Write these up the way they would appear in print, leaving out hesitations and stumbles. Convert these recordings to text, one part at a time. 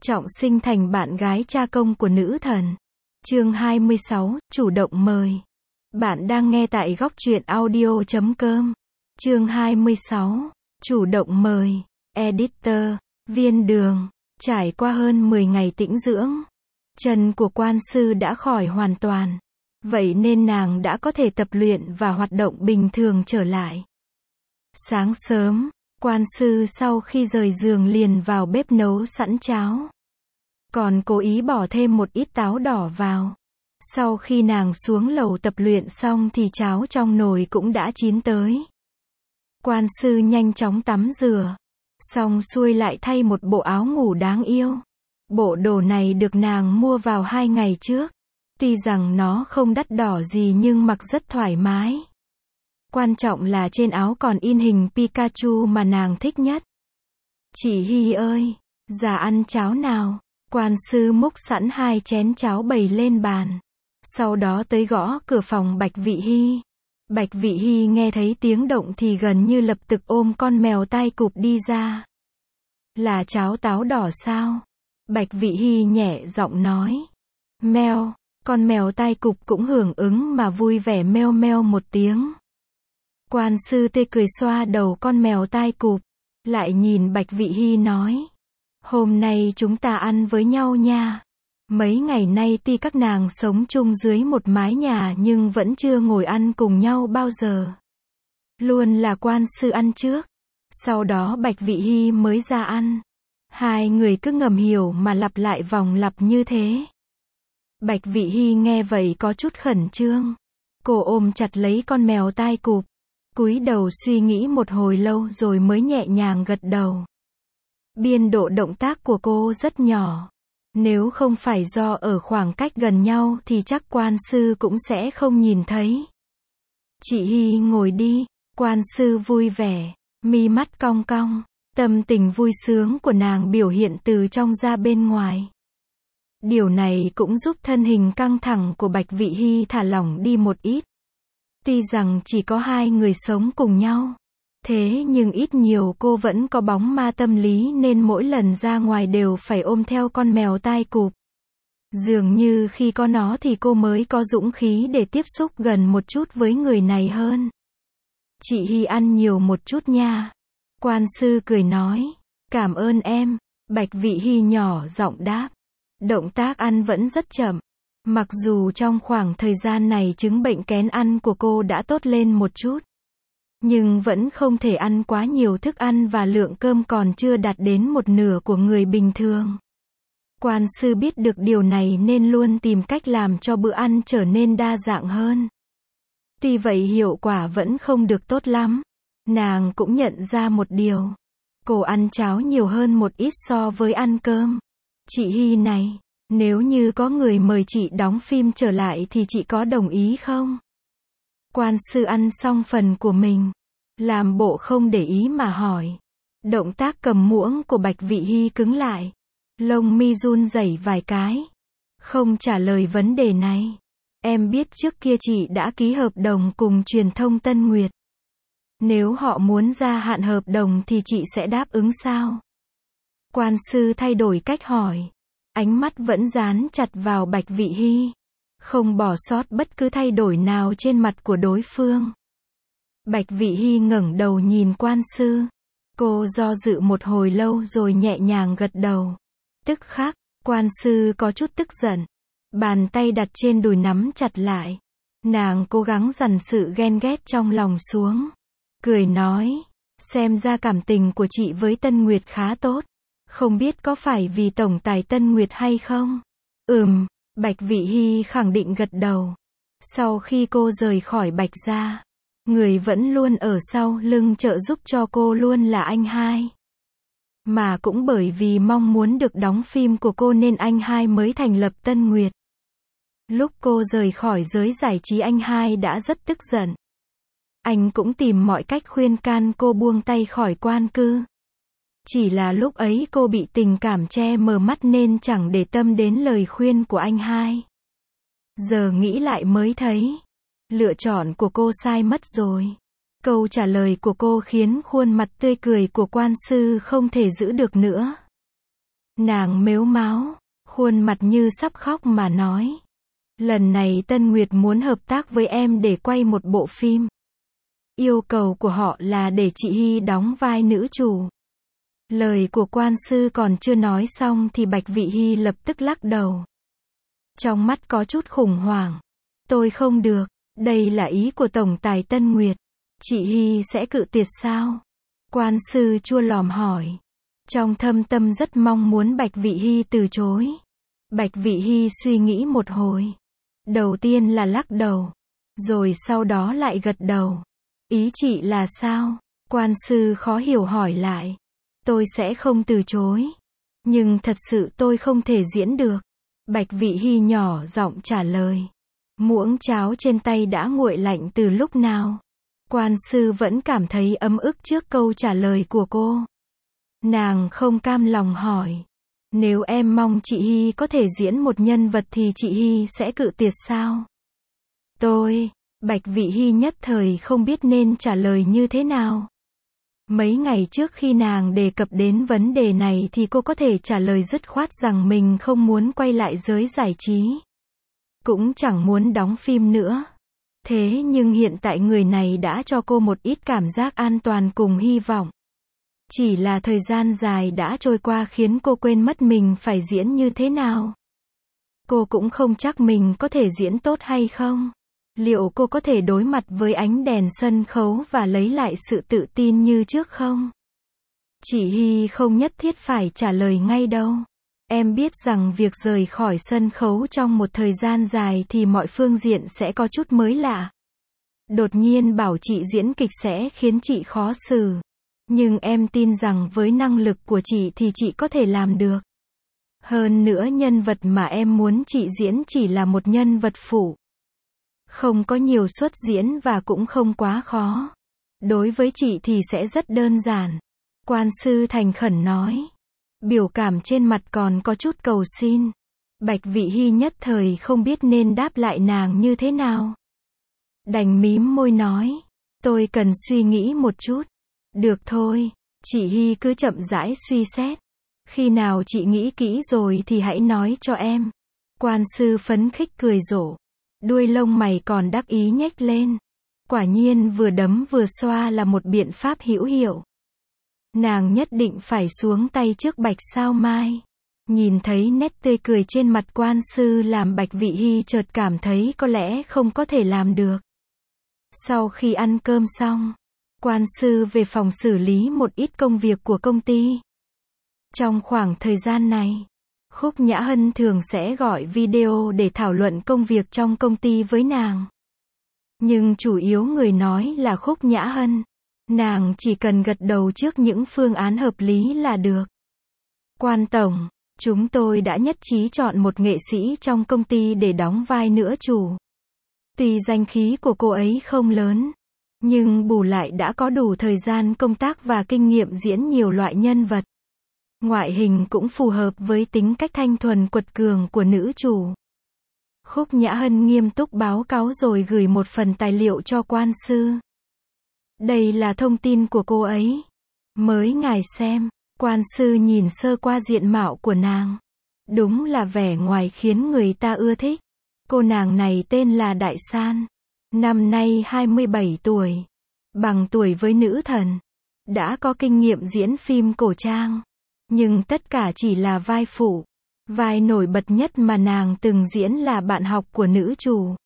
trọng sinh thành bạn gái cha công của nữ thần. Chương 26, chủ động mời. Bạn đang nghe tại góc truyện audio.com. Chương 26, chủ động mời. Editor, Viên Đường. Trải qua hơn 10 ngày tĩnh dưỡng, chân của quan sư đã khỏi hoàn toàn. Vậy nên nàng đã có thể tập luyện và hoạt động bình thường trở lại. Sáng sớm, quan sư sau khi rời giường liền vào bếp nấu sẵn cháo. Còn cố ý bỏ thêm một ít táo đỏ vào. Sau khi nàng xuống lầu tập luyện xong thì cháo trong nồi cũng đã chín tới. Quan sư nhanh chóng tắm rửa. Xong xuôi lại thay một bộ áo ngủ đáng yêu. Bộ đồ này được nàng mua vào 2 ngày trước. Tuy rằng nó không đắt đỏ gì nhưng mặc rất thoải mái. Quan trọng là trên áo còn in hình Pikachu mà nàng thích nhất. Chị Hi ơi, ra ăn cháo nào. Quan sư múc sẵn 2 chén cháo bày lên bàn. Sau đó tới gõ cửa phòng Bạch Vị Hi. Bạch Vị Hi nghe thấy tiếng động thì gần như lập tức ôm con mèo tai cụp đi ra. Là cháo táo đỏ sao? Bạch Vị Hi nhẹ giọng nói. Meo, con mèo tai cụp cũng hưởng ứng mà vui vẻ meo meo một tiếng. Quan sư tê cười xoa đầu con mèo tai cụp, lại nhìn Bạch Vị Hi nói. Hôm nay chúng ta ăn với nhau nha. Mấy ngày nay tuy các nàng sống chung dưới một mái nhà nhưng vẫn chưa ngồi ăn cùng nhau bao giờ. Luôn là quan sư ăn trước. Sau đó Bạch Vị Hi mới ra ăn. Hai người cứ ngầm hiểu mà lặp lại vòng lặp như thế. Bạch Vị Hi nghe vậy có chút khẩn trương. Cô ôm chặt lấy con mèo tai cụp. Cúi đầu suy nghĩ một hồi lâu rồi mới nhẹ nhàng gật đầu. Biên độ động tác của cô rất nhỏ. Nếu không phải do ở khoảng cách gần nhau thì chắc quan sư cũng sẽ không nhìn thấy. Chị Hi ngồi đi. Quan sư vui vẻ, mi mắt cong cong. Tâm tình vui sướng của nàng biểu hiện từ trong ra bên ngoài. Điều này cũng giúp thân hình căng thẳng của Bạch Vị Hi thả lỏng đi một ít. Tuy rằng chỉ có 2 người sống cùng nhau. Thế nhưng ít nhiều cô vẫn có bóng ma tâm lý nên mỗi lần ra ngoài đều phải ôm theo con mèo tai cụp. Dường như khi có nó thì cô mới có dũng khí để tiếp xúc gần một chút với người này hơn. Chị Hi ăn nhiều một chút nha. Quan sư cười nói. Cảm ơn em. Bạch Vị Hi nhỏ giọng đáp. Động tác ăn vẫn rất chậm. Mặc dù trong khoảng thời gian này chứng bệnh kén ăn của cô đã tốt lên một chút. Nhưng vẫn không thể ăn quá nhiều thức ăn và lượng cơm còn chưa đạt đến một nửa của người bình thường. Quan sư biết được điều này nên luôn tìm cách làm cho bữa ăn trở nên đa dạng hơn. Tuy vậy hiệu quả vẫn không được tốt lắm. Nàng cũng nhận ra một điều. Cô ăn cháo nhiều hơn một ít so với ăn cơm. Chị Hi này, nếu như có người mời chị đóng phim trở lại thì chị có đồng ý không? Quan sư ăn xong phần của mình. Làm bộ không để ý mà hỏi. Động tác cầm muỗng của Bạch Vị Hi cứng lại. Lông mi run rẩy vài cái. Không trả lời vấn đề này. Em biết trước kia chị đã ký hợp đồng cùng truyền thông Tân Nguyệt. Nếu họ muốn gia hạn hợp đồng thì chị sẽ đáp ứng sao? Quan sư thay đổi cách hỏi. Ánh mắt vẫn dán chặt vào Bạch Vị Hi. Không bỏ sót bất cứ thay đổi nào trên mặt của đối phương. Bạch Vị Hi ngẩng đầu nhìn quan sư. Cô do dự một hồi lâu rồi nhẹ nhàng gật đầu. Tức khắc, quan sư có chút tức giận. Bàn tay đặt trên đùi nắm chặt lại. Nàng cố gắng dằn sự ghen ghét trong lòng xuống. Cười nói, xem ra cảm tình của chị với Tân Nguyệt khá tốt. Không biết có phải vì tổng tài Tân Nguyệt hay không? Bạch Vị Hi khẳng định gật đầu. Sau khi cô rời khỏi Bạch gia, người vẫn luôn ở sau lưng trợ giúp cho cô luôn là anh hai. Mà cũng bởi vì mong muốn được đóng phim của cô nên anh hai mới thành lập Tân Nguyệt. Lúc cô rời khỏi giới giải trí anh hai đã rất tức giận. Anh cũng tìm mọi cách khuyên can cô buông tay khỏi quan cư. Chỉ là lúc ấy cô bị tình cảm che mờ mắt nên chẳng để tâm đến lời khuyên của anh hai. Giờ nghĩ lại mới thấy. Lựa chọn của cô sai mất rồi. Câu trả lời của cô khiến khuôn mặt tươi cười của quan sư không thể giữ được nữa. Nàng mếu máo, khuôn mặt như sắp khóc mà nói. Lần này Tân Nguyệt muốn hợp tác với em để quay một bộ phim. Yêu cầu của họ là để chị Hy đóng vai nữ chủ. Lời của quan sư còn chưa nói xong thì Bạch Vị Hy lập tức lắc đầu. Trong mắt có chút khủng hoảng. Tôi không được, đây là ý của Tổng tài Tân Nguyệt. Chị Hy sẽ cự tuyệt sao? Quan sư chua lòm hỏi. Trong thâm tâm rất mong muốn Bạch Vị Hy từ chối. Bạch Vị Hy suy nghĩ một hồi. Đầu tiên là lắc đầu. Rồi sau đó lại gật đầu. Ý chị là sao? Quan sư khó hiểu hỏi lại. Tôi sẽ không từ chối. Nhưng thật sự tôi không thể diễn được. Bạch Vị Hy nhỏ giọng trả lời. Muỗng cháo trên tay đã nguội lạnh từ lúc nào? Quan sư vẫn cảm thấy ấm ức trước câu trả lời của cô. Nàng không cam lòng hỏi. Nếu em mong chị Hy có thể diễn một nhân vật thì chị Hy sẽ cự tuyệt sao? Bạch Vị Hy nhất thời không biết nên trả lời như thế nào. Mấy ngày trước khi nàng đề cập đến vấn đề này thì cô có thể trả lời dứt khoát rằng mình không muốn quay lại giới giải trí. Cũng chẳng muốn đóng phim nữa. Thế nhưng hiện tại người này đã cho cô một ít cảm giác an toàn cùng hy vọng. Chỉ là thời gian dài đã trôi qua khiến cô quên mất mình phải diễn như thế nào. Cô cũng không chắc mình có thể diễn tốt hay không. Liệu cô có thể đối mặt với ánh đèn sân khấu và lấy lại sự tự tin như trước không? Chị Hy không nhất thiết phải trả lời ngay đâu. Em biết rằng việc rời khỏi sân khấu trong một thời gian dài thì mọi phương diện sẽ có chút mới lạ. Đột nhiên bảo chị diễn kịch sẽ khiến chị khó xử. Nhưng em tin rằng với năng lực của chị thì chị có thể làm được. Hơn nữa nhân vật mà em muốn chị diễn chỉ là một nhân vật phụ. Không có nhiều suất diễn và cũng không quá khó. Đối với chị thì sẽ rất đơn giản. Quan sư thành khẩn nói. Biểu cảm trên mặt còn có chút cầu xin. Bạch Vị Hy nhất thời không biết nên đáp lại nàng như thế nào. Đành mím môi nói. Tôi cần suy nghĩ một chút. Được thôi, chị Hy cứ chậm rãi suy xét. Khi nào chị nghĩ kỹ rồi thì hãy nói cho em. Quan sư phấn khích cười rộ. Đuôi lông mày còn đắc ý nhếch lên. Quả nhiên vừa đấm vừa xoa là một biện pháp hữu hiệu. Nàng nhất định phải xuống tay trước Bạch Sao Mai. Nhìn thấy nét tươi cười trên mặt quan sư làm Bạch Vị Hy chợt cảm thấy có lẽ không có thể làm được. Sau khi ăn cơm xong, quan sư về phòng xử lý một ít công việc của công ty. Trong khoảng thời gian này, Khúc Nhã Hân thường sẽ gọi video để thảo luận công việc trong công ty với nàng. Nhưng chủ yếu người nói là Khúc Nhã Hân. Nàng chỉ cần gật đầu trước những phương án hợp lý là được. Quan tổng, chúng tôi đã nhất trí chọn một nghệ sĩ trong công ty để đóng vai nữ chủ. Tuy danh khí của cô ấy không lớn, nhưng bù lại đã có đủ thời gian công tác và kinh nghiệm diễn nhiều loại nhân vật. Ngoại hình cũng phù hợp với tính cách thanh thuần quật cường của nữ chủ. Khúc Nhã Hân nghiêm túc báo cáo rồi gửi một phần tài liệu cho quan sư. Đây là thông tin của cô ấy. Mới ngài xem. Quan sư nhìn sơ qua diện mạo của nàng. Đúng là vẻ ngoài khiến người ta ưa thích. Cô nàng này tên là Đại San. Năm nay 27 tuổi. Bằng tuổi với nữ thần. Đã có kinh nghiệm diễn phim cổ trang. Nhưng tất cả chỉ là vai phụ. Vai nổi bật nhất mà nàng từng diễn là bạn học của nữ chủ.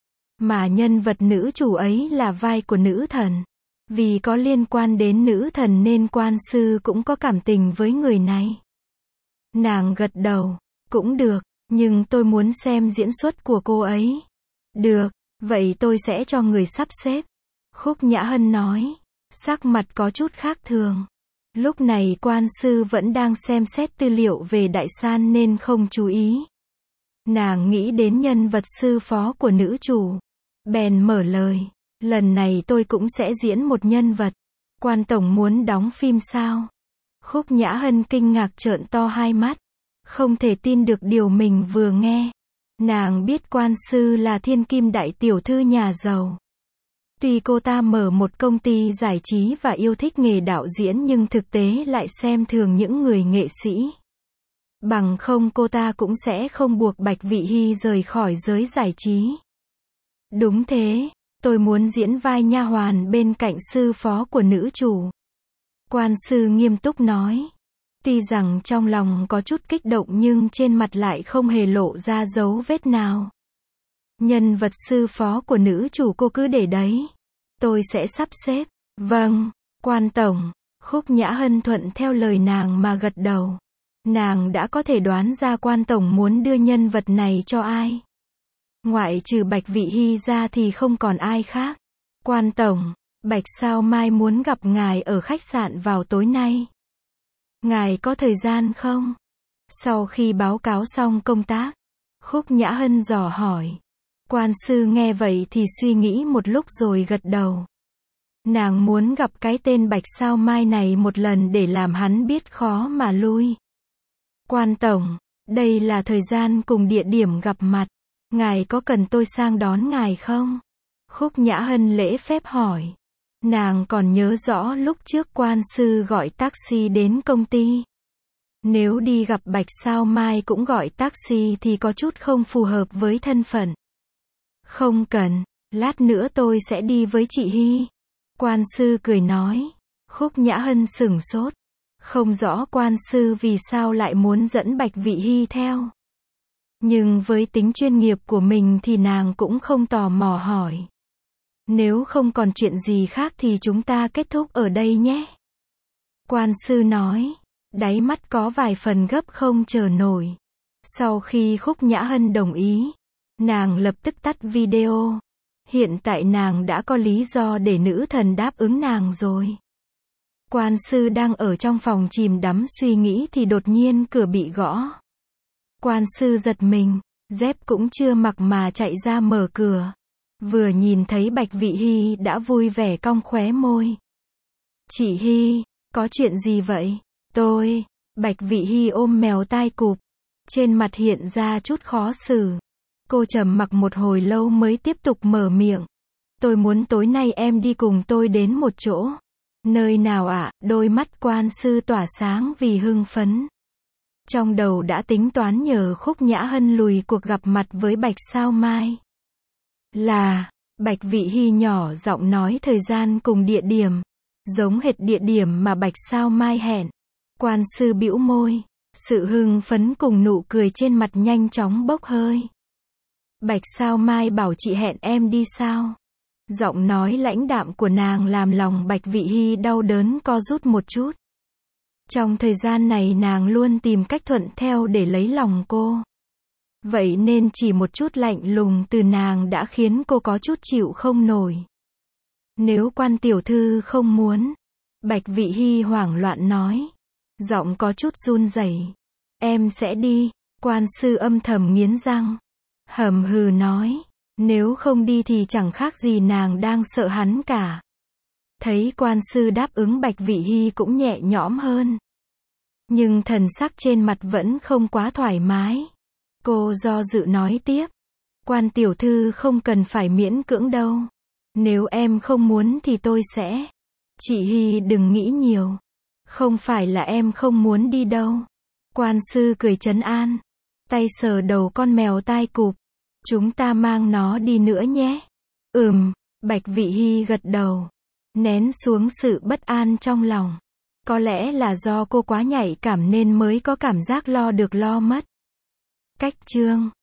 Mà nhân vật nữ chủ ấy là vai của nữ thần. Vì có liên quan đến nữ thần nên quan sư cũng có cảm tình với người này. Nàng gật đầu. Cũng được, nhưng tôi muốn xem diễn xuất của cô ấy. Được, vậy tôi sẽ cho người sắp xếp. Khúc Nhã Hân nói. Sắc mặt có chút khác thường. Lúc này quan sư vẫn đang xem xét tư liệu về Đại San nên không chú ý. Nàng nghĩ đến nhân vật sư phó của nữ chủ. Bèn mở lời. Lần này tôi cũng sẽ diễn một nhân vật. Quan tổng muốn đóng phim sao? Khúc Nhã Hân kinh ngạc trợn to hai mắt. Không thể tin được điều mình vừa nghe. Nàng biết quan sư là thiên kim đại tiểu thư nhà giàu. Tuy cô ta mở một công ty giải trí và yêu thích nghề đạo diễn nhưng thực tế lại xem thường những người nghệ sĩ. Bằng không cô ta cũng sẽ không buộc Bạch Vị Hy rời khỏi giới giải trí. Đúng thế, tôi muốn diễn vai nha hoàn bên cạnh sư phó của nữ chủ. Quan sư nghiêm túc nói. Tuy rằng trong lòng có chút kích động nhưng trên mặt lại không hề lộ ra dấu vết nào. Nhân vật sư phó của nữ chủ cô cứ để đấy. Tôi sẽ sắp xếp. Vâng, Quan tổng. Khúc Nhã Hân thuận theo lời nàng mà gật đầu. Nàng đã có thể đoán ra Quan tổng muốn đưa nhân vật này cho ai. Ngoại trừ Bạch Vị Hy ra thì không còn ai khác. Quan tổng, Bạch Sao Mai muốn gặp ngài ở khách sạn vào tối nay. Ngài có thời gian không? Sau khi báo cáo xong công tác, Khúc Nhã Hân dò hỏi. Quan sư nghe vậy thì suy nghĩ một lúc rồi gật đầu. Nàng muốn gặp cái tên Bạch Sao Mai này một lần để làm hắn biết khó mà lui. Quan tổng, đây là thời gian cùng địa điểm gặp mặt. Ngài có cần tôi sang đón ngài không? Khúc Nhã Hân lễ phép hỏi. Nàng còn nhớ rõ lúc trước quan sư gọi taxi đến công ty. Nếu đi gặp Bạch Sao Mai cũng gọi taxi thì có chút không phù hợp với thân phận. Không cần, lát nữa tôi sẽ đi với chị Hy. Quan sư cười nói. Khúc Nhã Hân sửng sốt. Không rõ quan sư vì sao lại muốn dẫn Bạch Vị Hy theo. Nhưng với tính chuyên nghiệp của mình thì nàng cũng không tò mò hỏi. Nếu không còn chuyện gì khác thì chúng ta kết thúc ở đây nhé. Quan sư nói. Đáy mắt có vài phần gấp không chờ nổi. Sau khi Khúc Nhã Hân đồng ý, nàng lập tức tắt video. Hiện tại nàng đã có lý do để nữ thần đáp ứng nàng rồi. Quan sư đang ở trong phòng chìm đắm suy nghĩ thì đột nhiên cửa bị gõ. Quan sư giật mình, dép cũng chưa mặc mà chạy ra mở cửa. Vừa nhìn thấy Bạch Vị Hy đã vui vẻ cong khóe môi. Chị Hy, có chuyện gì vậy? Bạch Vị Hy ôm mèo tai cụp. Trên mặt hiện ra chút khó xử. Cô trầm mặc một hồi lâu mới tiếp tục mở miệng. Tôi muốn tối nay em đi cùng tôi đến một chỗ. Nơi nào ạ? Đôi mắt quan sư tỏa sáng vì hưng phấn. Trong đầu đã tính toán nhờ Khúc Nhã Hân lùi cuộc gặp mặt với Bạch Sao Mai. Bạch Vị Hy nhỏ giọng nói thời gian cùng địa điểm. Giống hệt địa điểm mà Bạch Sao Mai hẹn. Quan sư bĩu môi. Sự hưng phấn cùng nụ cười trên mặt nhanh chóng bốc hơi. Bạch Sao Mai bảo chị hẹn em đi sao? Giọng nói lãnh đạm của nàng làm lòng Bạch Vị Hy đau đớn co rút một chút. Trong thời gian này nàng luôn tìm cách thuận theo để lấy lòng cô. Vậy nên chỉ một chút lạnh lùng từ nàng đã khiến cô có chút chịu không nổi. Nếu quan tiểu thư không muốn, Bạch Vị Hy hoảng loạn nói. Giọng có chút run rẩy. Em sẽ đi. Quan sư âm thầm nghiến răng. Hầm hừ nói. Nếu không đi thì chẳng khác gì nàng đang sợ hắn cả. Thấy quan sư đáp ứng Bạch Vị Hy cũng nhẹ nhõm hơn. Nhưng thần sắc trên mặt vẫn không quá thoải mái. Cô do dự nói tiếp. Quan tiểu thư không cần phải miễn cưỡng đâu. Nếu em không muốn thì tôi sẽ. Chị Hy đừng nghĩ nhiều. Không phải là em không muốn đi đâu. Quan sư cười trấn an. Tay sờ đầu con mèo tai cụp. Chúng ta mang nó đi nữa nhé. Bạch Vị Hy gật đầu. Nén xuống sự bất an trong lòng. Có lẽ là do cô quá nhạy cảm nên mới có cảm giác lo được lo mất. Cách chương